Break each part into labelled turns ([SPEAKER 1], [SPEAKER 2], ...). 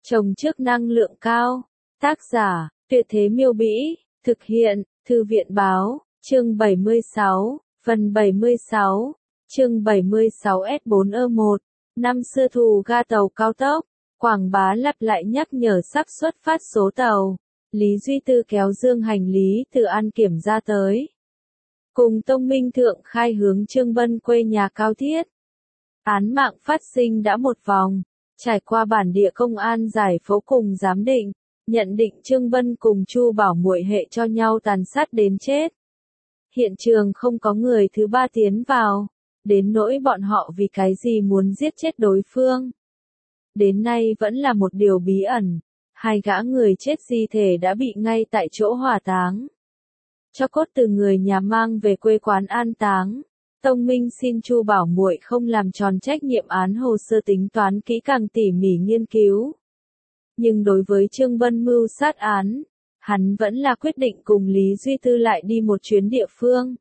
[SPEAKER 1] Trồng trước năng lượng cao. Tác giả, Tuyệt Thế Miêu Bĩ. Thực hiện, Thư viện Báo. Chương 76, phần 76. Chương 76 S4E1. Năm xưa thù ga tàu cao tốc. Quảng Bá lặp lại nhắc nhở sắp xuất phát số tàu. Lý Duy Tư kéo dương hành lý từ An Kiểm ra tới. Cùng Tông Minh Thượng khai hướng Trương Bân quê nhà Cao Thiết. Án mạng phát sinh đã một vòng. Trải qua bản địa công an giải phẫu cùng giám định, nhận định Trương Bân cùng Chu Bảo Muội hệ cho nhau tàn sát đến chết. Hiện trường không có người thứ ba tiến vào, đến nỗi bọn họ vì cái gì muốn giết chết đối phương. Đến nay vẫn là một điều bí ẩn, hai gã người chết di thể đã bị ngay tại chỗ hỏa táng. Cho cốt từ người nhà mang về quê quán an táng. Tông Minh xin Chu Bảo Muội không làm tròn trách nhiệm án hồ sơ tính toán kỹ càng tỉ mỉ nghiên cứu. Nhưng đối với Trương Bân mưu sát án, hắn vẫn là quyết định cùng Lý Duy Tư lại đi một chuyến địa phương.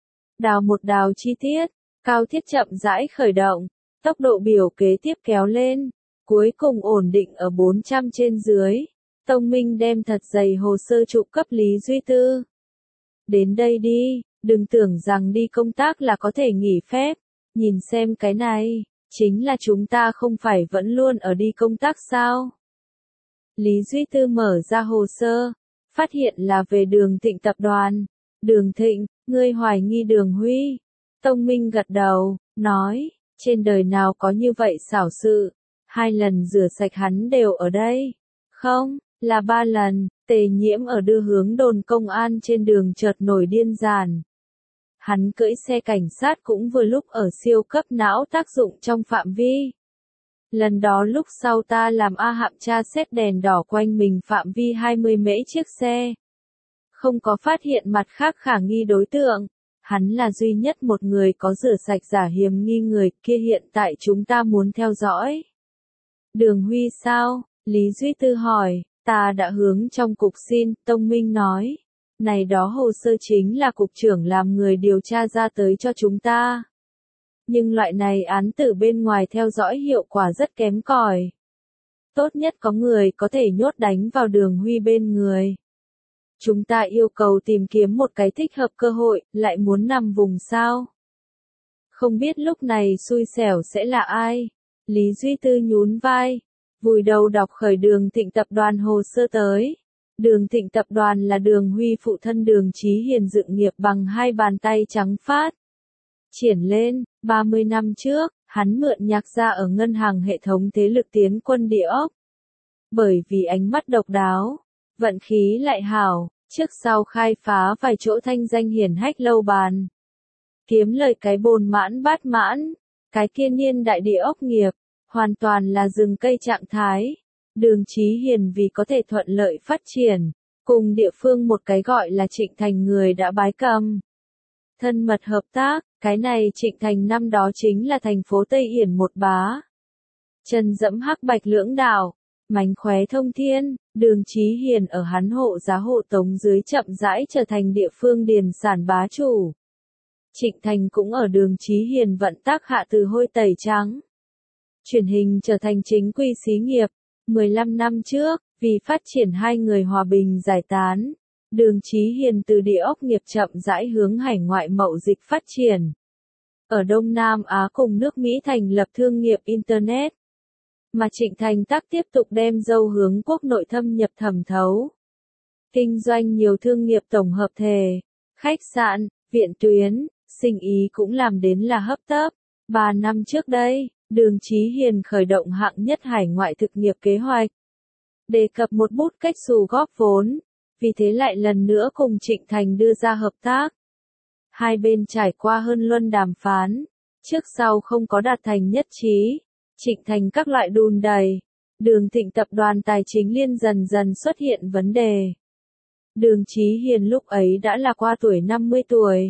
[SPEAKER 1] Đào chi tiết, Cao Thiết chậm rãi khởi động, tốc độ biểu kế tiếp kéo lên, cuối cùng ổn định ở 400 trên dưới. Tông Minh đem thật dày hồ sơ chụp cấp Lý Duy Tư. Đến đây đi. Đừng tưởng rằng đi công tác là có thể nghỉ phép, nhìn xem cái này, chính là chúng ta không phải vẫn luôn ở đi công tác sao? Lý Duy Tư mở ra hồ sơ, phát hiện là về Đường Thịnh tập đoàn. Đường Thịnh, ngươi hoài nghi Đường Huy. Tông Minh gật đầu, nói, trên đời nào có như vậy xảo sự, 2 lần rửa sạch hắn đều ở đây. Không, là 3 lần, Tề Nhiễm ở đưa hướng đồn công an trên đường chợt nổi điên dàn. Hắn cưỡi xe cảnh sát cũng vừa lúc ở siêu cấp não tác dụng trong phạm vi. Lần đó lúc sau ta làm A Hạm tra xét đèn đỏ quanh mình phạm vi 20 mễ chiếc xe. Không có phát hiện mặt khác khả nghi đối tượng. Hắn là duy nhất một người có rửa sạch giả hiểm nghi người kia hiện tại chúng ta muốn theo dõi. Đường Huy sao? Lý Duy Tư hỏi, ta đã hướng trong cục xin, Tông Minh nói. Này đó hồ sơ chính là cục trưởng làm người điều tra ra tới cho chúng ta. Nhưng loại này án tử bên ngoài theo dõi hiệu quả rất kém cỏi. Tốt nhất có người có thể nhốt đánh vào Đường Huy bên người. Chúng ta yêu cầu tìm kiếm một cái thích hợp cơ hội, lại muốn nằm vùng sao. Không biết lúc này xui xẻo sẽ là ai? Lý Duy Tư nhún vai, vùi đầu đọc khởi Đường Thịnh tập đoàn hồ sơ tới. Đường Thịnh tập đoàn là Đường Huy phụ thân Đường Chí Hiền dựng nghiệp bằng 2 bàn tay trắng phát. Triển lên, 30 năm trước, hắn mượn nhạc ra ở ngân hàng hệ thống thế lực tiến quân địa ốc. Bởi vì ánh mắt độc đáo, vận khí lại hảo, trước sau khai phá vài chỗ thanh danh hiển hách lâu bàn. Kiếm lời cái bồn mãn bát mãn, cái kia niên đại địa ốc nghiệp, hoàn toàn là rừng cây trạng thái. Đường Chí Hiền vì có thể thuận lợi phát triển, cùng địa phương một cái gọi là Trịnh Thành người đã bái cầm. Thân mật hợp tác, cái này Trịnh Thành năm đó chính là thành phố Tây Yển một bá. Chân dẫm hắc bạch lưỡng đạo, mánh khóe thông thiên, Đường Chí Hiền ở hắn hộ giá hộ tống dưới chậm rãi trở thành địa phương điền sản bá chủ. Trịnh Thành cũng ở Đường Chí Hiền vận tác hạ từ hôi tẩy trắng. Truyền hình trở thành chính quy xí nghiệp. 15 năm trước, vì phát triển hai người hòa bình giải tán, Đường Chí Hiền từ địa ốc nghiệp chậm rãi hướng hải ngoại mậu dịch phát triển. Ở Đông Nam Á cùng nước Mỹ thành lập thương nghiệp Internet. Mà Trịnh Thành tác tiếp tục đem dâu hướng quốc nội thâm nhập thẩm thấu. Kinh doanh nhiều thương nghiệp tổng hợp thể, khách sạn, viện tuyến, sinh ý cũng làm đến là hấp tấp. 3 năm trước đây, Đường Chí Hiền khởi động hạng nhất hải ngoại thực nghiệp kế hoạch. Đề cập một bút cách xù góp vốn, vì thế lại lần nữa cùng Trịnh Thành đưa ra hợp tác. Hai bên trải qua hơn luân đàm phán, trước sau không có đạt thành nhất trí. Trịnh Thành các loại đùn đẩy, Đường Thịnh tập đoàn tài chính liên dần dần xuất hiện vấn đề. Đường Chí Hiền lúc ấy đã là qua tuổi 50 tuổi.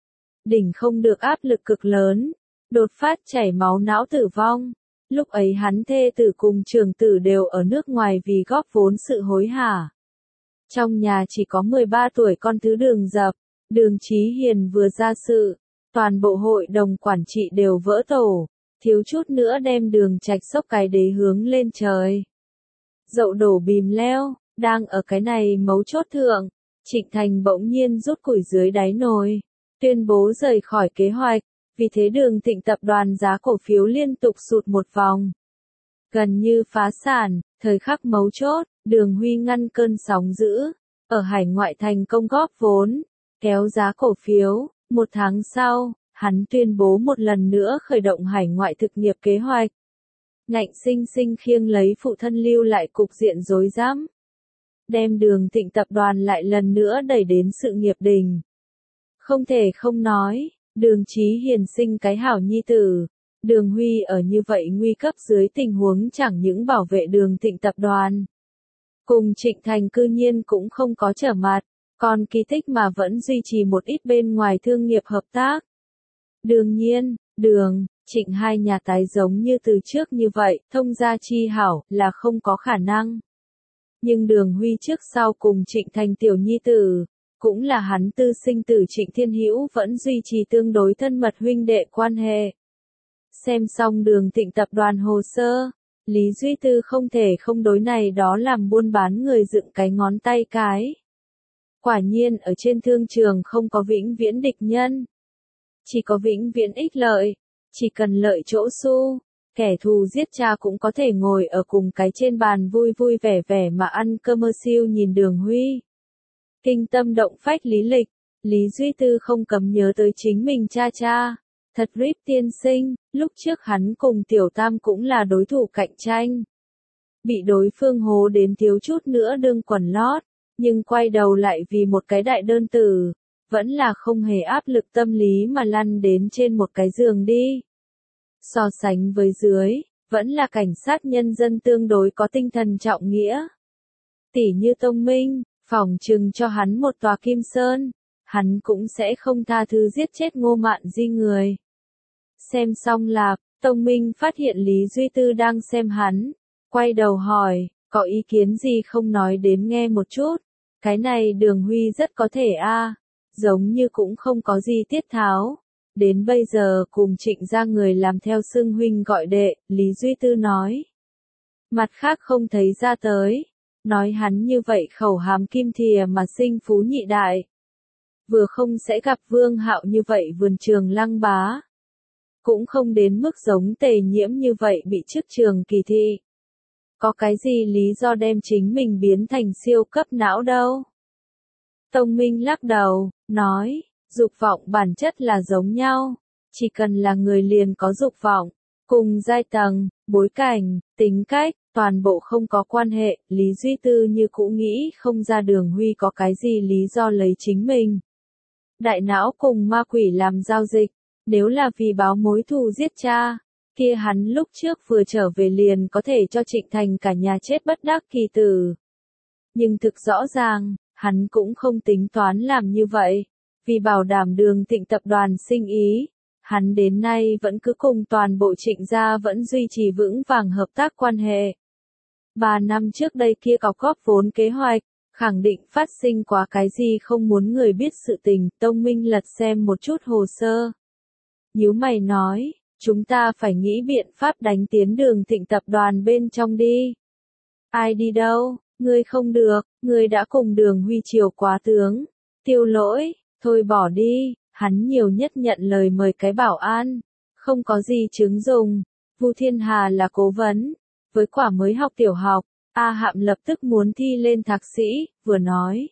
[SPEAKER 1] Đỉnh không được áp lực cực lớn. Đột phát chảy máu não tử vong. Lúc ấy hắn thê tử cùng trưởng tử đều ở nước ngoài vì góp vốn sự hối hả. Trong nhà chỉ có 13 tuổi con thứ Đường Dập. Đường Chí Hiền vừa ra sự, toàn bộ hội đồng quản trị đều vỡ tổ, thiếu chút nữa đem Đường Trạch sốc cái đế hướng lên trời. Dậu đổ bìm leo, đang ở cái này mấu chốt thượng, Trịnh Thành bỗng nhiên rút củi dưới đáy nồi, tuyên bố rời khỏi kế hoạch, vì thế Đường Thịnh tập đoàn giá cổ phiếu liên tục sụt một vòng. Gần như phá sản, thời khắc mấu chốt, Đường Huy ngăn cơn sóng dữ, ở hải ngoại thành công góp vốn, kéo giá cổ phiếu, một tháng sau, hắn tuyên bố một lần nữa khởi động hải ngoại thực nghiệp kế hoạch. Ngạnh sinh sinh khiêng lấy phụ thân lưu lại cục diện rối rắm, đem Đường Thịnh tập đoàn lại lần nữa đẩy đến sự nghiệp đỉnh. Không thể không nói, Đường Chí Hiền sinh cái hảo nhi tử. Đường Huy ở như vậy nguy cấp dưới tình huống chẳng những bảo vệ Đường Thịnh tập đoàn, cùng Trịnh Thành cư nhiên cũng không có trở mặt, còn kỳ tích mà vẫn duy trì một ít bên ngoài thương nghiệp hợp tác. Đương nhiên, Trịnh hai nhà tái giống như từ trước như vậy, thông gia chi hảo, là không có khả năng. Nhưng Đường Huy trước sau cùng Trịnh Thành tiểu nhi tử, cũng là hắn tư sinh tử Trịnh Thiên Hữu vẫn duy trì tương đối thân mật huynh đệ quan hệ. Xem xong Đường Thịnh tập đoàn hồ sơ, Lý Duy Tư không thể không đối này đó làm buôn bán người dựng cái ngón tay cái. Quả nhiên ở trên thương trường không có vĩnh viễn địch nhân, chỉ có vĩnh viễn ích lợi, chỉ cần lợi chỗ xu, kẻ thù giết cha cũng có thể ngồi ở cùng cái trên bàn vui vui vẻ vẻ mà ăn cơm mơ siêu nhìn Đường Huy. Kinh tâm động phách lý lịch, Lý Duy Tư không cấm nhớ tới chính mình cha. Thật Rip tiên sinh, lúc trước hắn cùng Tiểu Tam cũng là đối thủ cạnh tranh. Bị đối phương hố đến thiếu chút nữa đương quần lót, nhưng quay đầu lại vì một cái đại đơn tử, vẫn là không hề áp lực tâm lý mà lăn đến trên một cái giường đi. So sánh với dưới, vẫn là cảnh sát nhân dân tương đối có tinh thần trọng nghĩa. Tỉ như Tông Minh, phỏng chừng cho hắn một tòa Kim Sơn, hắn cũng sẽ không tha thứ giết chết Ngô Mạn Di người. Xem xong là, Tông Minh phát hiện Lý Duy Tư đang xem hắn, quay đầu hỏi, có ý kiến gì không nói đến nghe một chút, cái này Đường Huy rất có thể giống như cũng không có gì tiết tháo. Đến bây giờ cùng Trịnh ra người làm theo xưng huynh gọi đệ, Lý Duy Tư nói. Mặt khác không thấy ra tới, nói hắn như vậy khẩu hàm kim thìa mà sinh phú nhị đại. Vừa không sẽ gặp Vương Hạo như vậy vườn trường lăng bá. Cũng không đến mức giống Tề Nhiễm như vậy bị chức trường kỳ thị. Có cái gì lý do đem chính mình biến thành siêu cấp não đâu? Tông Minh lắc đầu, nói, dục vọng bản chất là giống nhau, chỉ cần là người liền có dục vọng, cùng giai tầng, bối cảnh, tính cách, toàn bộ không có quan hệ. Lý Duy Tư như cũ nghĩ không ra Đường Huy có cái gì lý do lấy chính mình. Đại não cùng ma quỷ làm giao dịch, nếu là vì báo mối thù giết cha, kia hắn lúc trước vừa trở về liền có thể cho Trịnh Thành cả nhà chết bất đắc kỳ tử. Nhưng thực rõ ràng, hắn cũng không tính toán làm như vậy, vì bảo đảm Đường Thịnh tập đoàn sinh ý, hắn đến nay vẫn cứ cùng toàn bộ Trịnh gia vẫn duy trì vững vàng hợp tác quan hệ. 3 năm trước đây kia cọc góp vốn kế hoạch, khẳng định phát sinh quá cái gì không muốn người biết sự tình. Tông Minh lật xem một chút hồ sơ, nhíu mày nói, chúng ta phải nghĩ biện pháp đánh tiến Đường Thịnh tập đoàn bên trong đi. Ai đi đâu, ngươi không được, ngươi đã cùng Đường Huy chiều quá tướng. Tiêu Lỗi, thôi bỏ đi, hắn nhiều nhất nhận lời mời cái bảo an, không có gì chứng dùng. Vu Thiên Hà là cố vấn, với quả mới học tiểu học, A Hạm lập tức muốn thi lên thạc sĩ, vừa nói.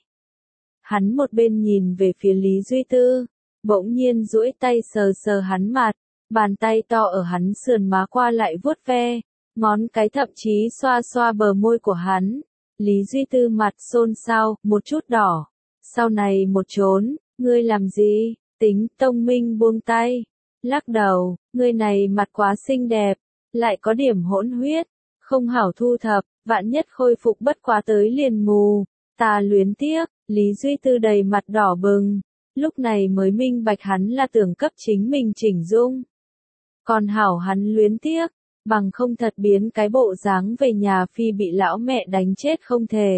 [SPEAKER 1] Hắn một bên nhìn về phía Lý Duy Tư, bỗng nhiên duỗi tay sờ sờ hắn mặt, bàn tay to ở hắn sườn má qua lại vuốt ve, ngón cái thậm chí xoa xoa bờ môi của hắn. Lý Duy Tư mặt xôn xao, một chút đỏ. Sau này một trốn, ngươi làm gì? Tính. Tông Minh buông tay, lắc đầu, ngươi này mặt quá xinh đẹp, lại có điểm hỗn huyết, không hảo thu thập, vạn nhất khôi phục bất quá tới liền mù. Ta luyến tiếc. Lý Duy Tư đầy mặt đỏ bừng, lúc này mới minh bạch hắn là tưởng cấp chính mình chỉnh dung. Còn hảo hắn luyến tiếc, bằng không thật biến cái bộ dáng về nhà phi bị lão mẹ đánh chết không thể.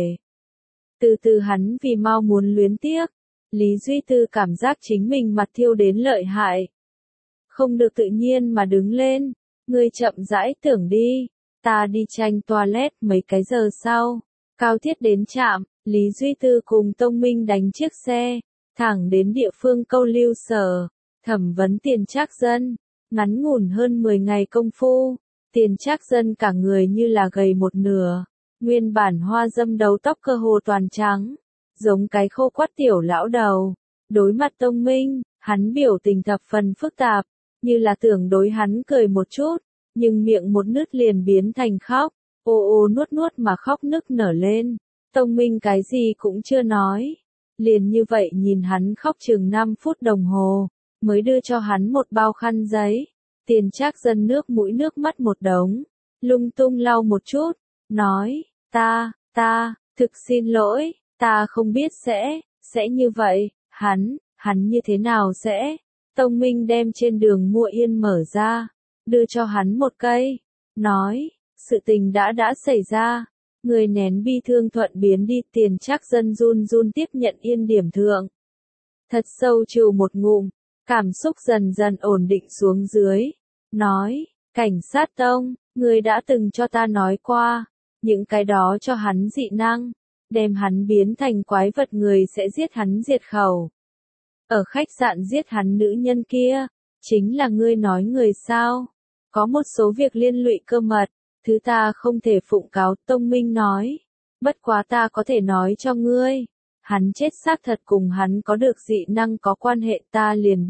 [SPEAKER 1] Từ từ hắn vì mau muốn luyến tiếc, Lý Duy Tư cảm giác chính mình mặt thiêu đến lợi hại. Không được tự nhiên mà đứng lên, ngươi chậm rãi tưởng đi, Ta đi tranh toilet mấy cái giờ sau. Cao Thiết đến trạm, Lý Duy Tư cùng Tông Minh đánh chiếc xe, thẳng đến địa phương câu lưu sở, thẩm vấn Tiền Trác Dân. Ngắn ngủn hơn 10 ngày công phu, Tiền Trác Dân cả người như là gầy một nửa, nguyên bản hoa dâm đầu tóc cơ hồ toàn trắng, giống cái khô quắt tiểu lão đầu. Đối mặt Tông Minh, hắn biểu tình thập phần phức tạp, như là tưởng đối hắn cười một chút, nhưng miệng một nứt liền biến thành khóc, ô ô nuốt nuốt mà khóc nức nở lên. Tông Minh cái gì cũng chưa nói, liền như vậy nhìn hắn khóc chừng 5 phút đồng hồ, mới đưa cho hắn một bao khăn giấy. Tiền Trác Dân nước mũi nước mắt một đống, lung tung lau một chút, nói, ta, thực xin lỗi, ta không biết sẽ như vậy, hắn như thế nào sẽ. Tông Minh đem trên đường mua yên mở ra, đưa cho hắn một cây, nói, sự tình đã xảy ra, người nén bi thương thuận biến đi. Tiền Trác Dân run run tiếp nhận yên điểm thượng. Thật sâu trừ một ngụm, cảm xúc dần dần ổn định xuống dưới, nói, cảnh sát Tông, người đã từng cho ta nói qua, những cái đó cho hắn dị năng, đem hắn biến thành quái vật người sẽ giết hắn diệt khẩu. Ở khách sạn giết hắn nữ nhân kia, chính là ngươi nói người sao? Có một số việc liên lụy cơ mật, thứ ta không thể phụng cáo. Tông Minh nói, bất quá ta có thể nói cho ngươi, hắn chết xác thật cùng hắn có được dị năng có quan hệ. Ta liền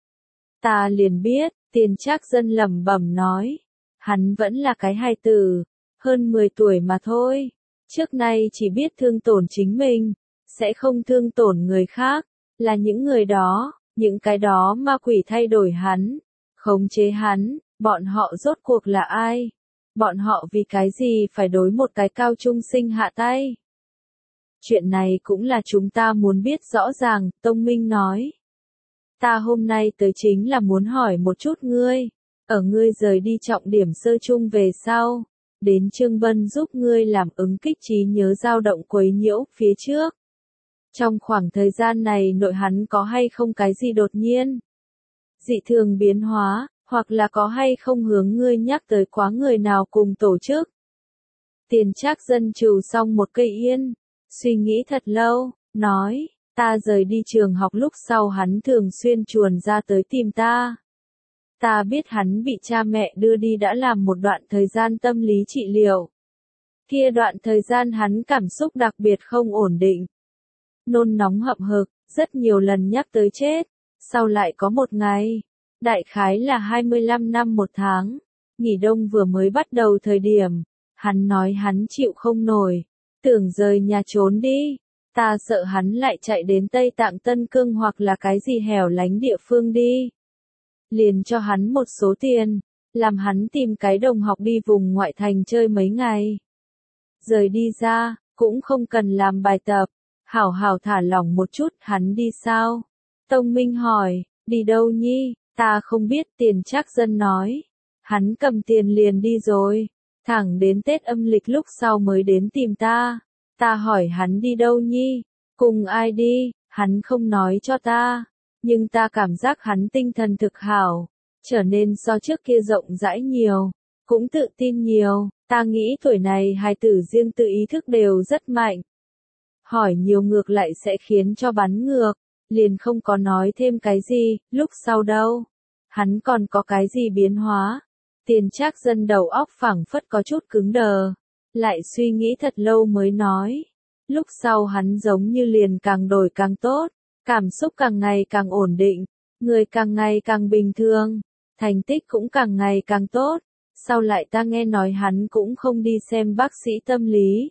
[SPEAKER 1] biết, Tiền Trác Dân lẩm bẩm nói, hắn vẫn là cái hài tử, hơn 10 tuổi mà thôi, trước nay chỉ biết thương tổn chính mình, sẽ không thương tổn người khác, là những người đó, những cái đó ma quỷ thay đổi hắn, khống chế hắn, bọn họ rốt cuộc là ai? Bọn họ vì cái gì phải đối một cái cao trung sinh hạ tay? Chuyện này cũng là chúng ta muốn biết rõ ràng. Tông Minh nói. Ta hôm nay tới chính là muốn hỏi một chút ngươi, ở ngươi rời đi trọng điểm sơ chung về sau, đến Trương Bân giúp ngươi làm ứng kích trí nhớ dao động quấy nhiễu phía trước. Trong khoảng thời gian này nội hắn có hay không cái gì đột nhiên, dị thường biến hóa, hoặc là có hay không hướng ngươi nhắc tới quá người nào cùng tổ chức? Tiền Trác Dân trừ xong một cây yên, suy nghĩ thật lâu, nói, ta rời đi trường học lúc sau hắn thường xuyên chuồn ra tới tìm ta. Ta biết hắn bị cha mẹ đưa đi đã làm một đoạn thời gian tâm lý trị liệu. Kia đoạn thời gian hắn cảm xúc đặc biệt không ổn định. Nôn nóng hậm hực, rất nhiều lần nhắc tới chết. Sau lại có một ngày, đại khái là 25 năm một tháng, nghỉ đông vừa mới bắt đầu thời điểm, hắn nói hắn chịu không nổi, tưởng rời nhà trốn đi. Ta sợ hắn lại chạy đến Tây Tạng Tân Cương hoặc là cái gì hẻo lánh địa phương đi. Liền cho hắn một số tiền, làm hắn tìm cái đồng học đi vùng ngoại thành chơi mấy ngày. Rời đi ra, cũng không cần làm bài tập, hảo hảo thả lỏng một chút. Hắn đi sao? Tông Minh hỏi, đi đâu nhi? Ta không biết. Tiền Trác Dân nói, hắn cầm tiền liền đi rồi, thẳng đến Tết âm lịch lúc sau mới đến tìm ta. Ta hỏi hắn đi đâu nhi, cùng ai đi, hắn không nói cho ta, nhưng ta cảm giác hắn tinh thần thực hảo, trở nên so trước kia rộng rãi nhiều, cũng tự tin nhiều. Ta nghĩ tuổi này hài tử riêng tự ý thức đều rất mạnh. Hỏi nhiều ngược lại sẽ khiến cho bắn ngược, liền không có nói thêm cái gì. Lúc sau đâu? Hắn còn có cái gì biến hóa? Tiền Trác Dân đầu óc phảng phất có chút cứng đờ, lại suy nghĩ thật lâu mới nói. Lúc sau hắn giống như liền càng đổi càng tốt, cảm xúc càng ngày càng ổn định, người càng ngày càng bình thường, thành tích cũng càng ngày càng tốt. Sau lại ta nghe nói hắn cũng không đi xem bác sĩ tâm lý,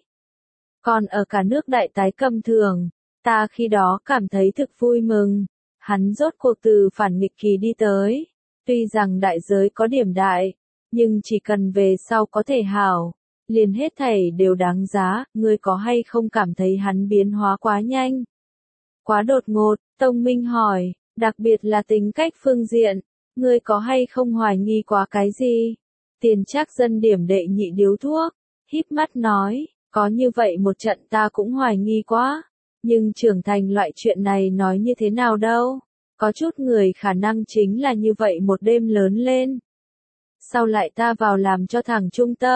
[SPEAKER 1] còn ở cả nước đại tái cầm thường. Ta khi đó cảm thấy thực vui mừng, hắn rốt cuộc từ phản nghịch kỳ đi tới, tuy rằng đại giới có điểm đại, nhưng chỉ cần về sau có thể hảo, liền hết thảy đều đáng giá. Ngươi có hay không cảm thấy hắn biến hóa quá nhanh, quá đột ngột? Tông Minh hỏi, đặc biệt là tính cách phương diện, ngươi có hay không hoài nghi quá cái gì? Tiền Trác Dân điểm đệ nhị điếu thuốc, híp mắt nói, có như vậy một trận ta cũng hoài nghi quá, nhưng trưởng thành loại chuyện này nói như thế nào đâu, có chút người khả năng chính là như vậy một đêm lớn lên. Sau lại ta vào làm cho thằng trung tâm,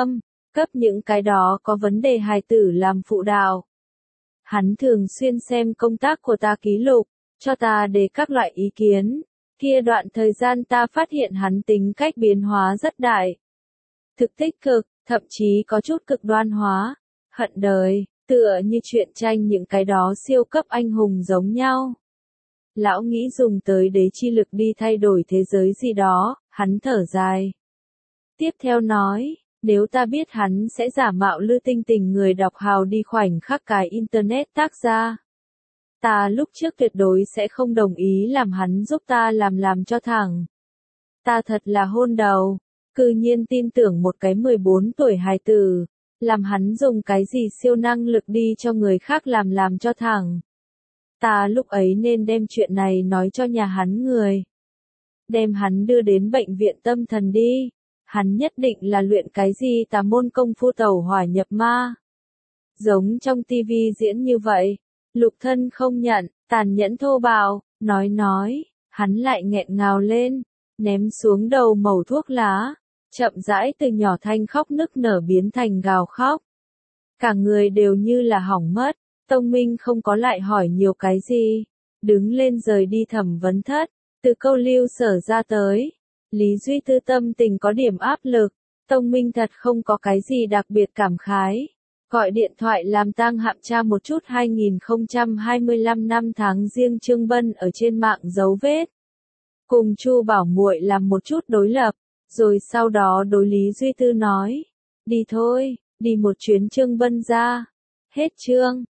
[SPEAKER 1] cấp những cái đó có vấn đề hài tử làm phụ đạo. Hắn thường xuyên xem công tác của ta ký lục, cho ta đề các loại ý kiến. Kia đoạn thời gian ta phát hiện hắn tính cách biến hóa rất đại. Thực tích cực, thậm chí có chút cực đoan hóa, hận đời, tựa như truyện tranh những cái đó siêu cấp anh hùng giống nhau. Lão nghĩ dùng tới đế chi lực đi thay đổi thế giới gì đó, hắn thở dài. Tiếp theo nói, nếu ta biết hắn sẽ giả mạo Lư Tinh Tình người đọc hào đi khoảnh khắc cái internet tác ra. Ta lúc trước tuyệt đối sẽ không đồng ý làm hắn giúp ta làm cho thẳng. Ta thật là hôn đầu, cư nhiên tin tưởng một cái 14 tuổi hài tử, làm hắn dùng cái gì siêu năng lực đi cho người khác làm cho thẳng. Ta lúc ấy nên đem chuyện này nói cho nhà hắn người. Đem hắn đưa đến bệnh viện tâm thần đi. Hắn nhất định là luyện cái gì tà môn công phu tẩu hỏa nhập ma. Giống trong tivi diễn như vậy. Lục Thân không nhận, tàn nhẫn thô bạo, nói, hắn lại nghẹn ngào lên, ném xuống đầu mẩu thuốc lá, chậm rãi từ nhỏ thanh khóc nức nở biến thành gào khóc. Cả người đều như là hỏng mất, Tông Minh không có lại hỏi nhiều cái gì, đứng lên rời đi thẩm vấn thất, từ câu lưu sở ra tới. Lý Duy Tư tâm tình có điểm áp lực, Tông Minh thật không có cái gì đặc biệt cảm khái. Gọi điện thoại làm tang hạm tra một chút 2025 năm tháng riêng Trương Bân ở trên mạng dấu vết. Cùng Chu Bảo Muội làm một chút đối lập, rồi sau đó đối Lý Duy Tư nói, đi thôi, đi một chuyến Trương Bân ra. Hết chương.